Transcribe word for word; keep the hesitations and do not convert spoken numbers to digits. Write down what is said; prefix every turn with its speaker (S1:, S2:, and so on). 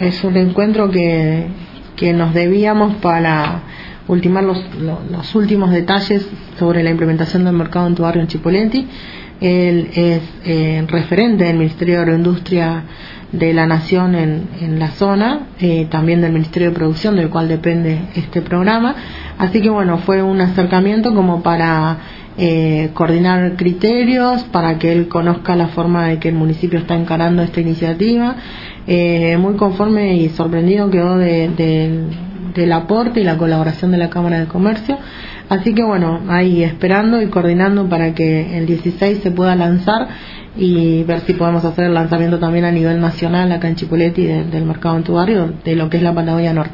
S1: es un encuentro que, que nos debíamos para ultimar los, los, los últimos detalles sobre la implementación del mercado en tu barrio en Chipoleti. Él es eh, referente del Ministerio de Agroindustria de la Nación en, en la zona, eh, también del Ministerio de Producción, del cual depende este programa. Así que bueno, fue un acercamiento como para eh, coordinar criterios, para que él conozca la forma de que el municipio está encarando esta iniciativa. Eh, muy conforme y sorprendido quedó de, de, del aporte y la colaboración de la Cámara de Comercio. Así que bueno, ahí esperando y coordinando para que el dieciséis se pueda lanzar y ver si podemos hacer el lanzamiento también a nivel nacional acá en Chipoleti de, del mercado en tu barrio, de lo que es la Patagonia Norte.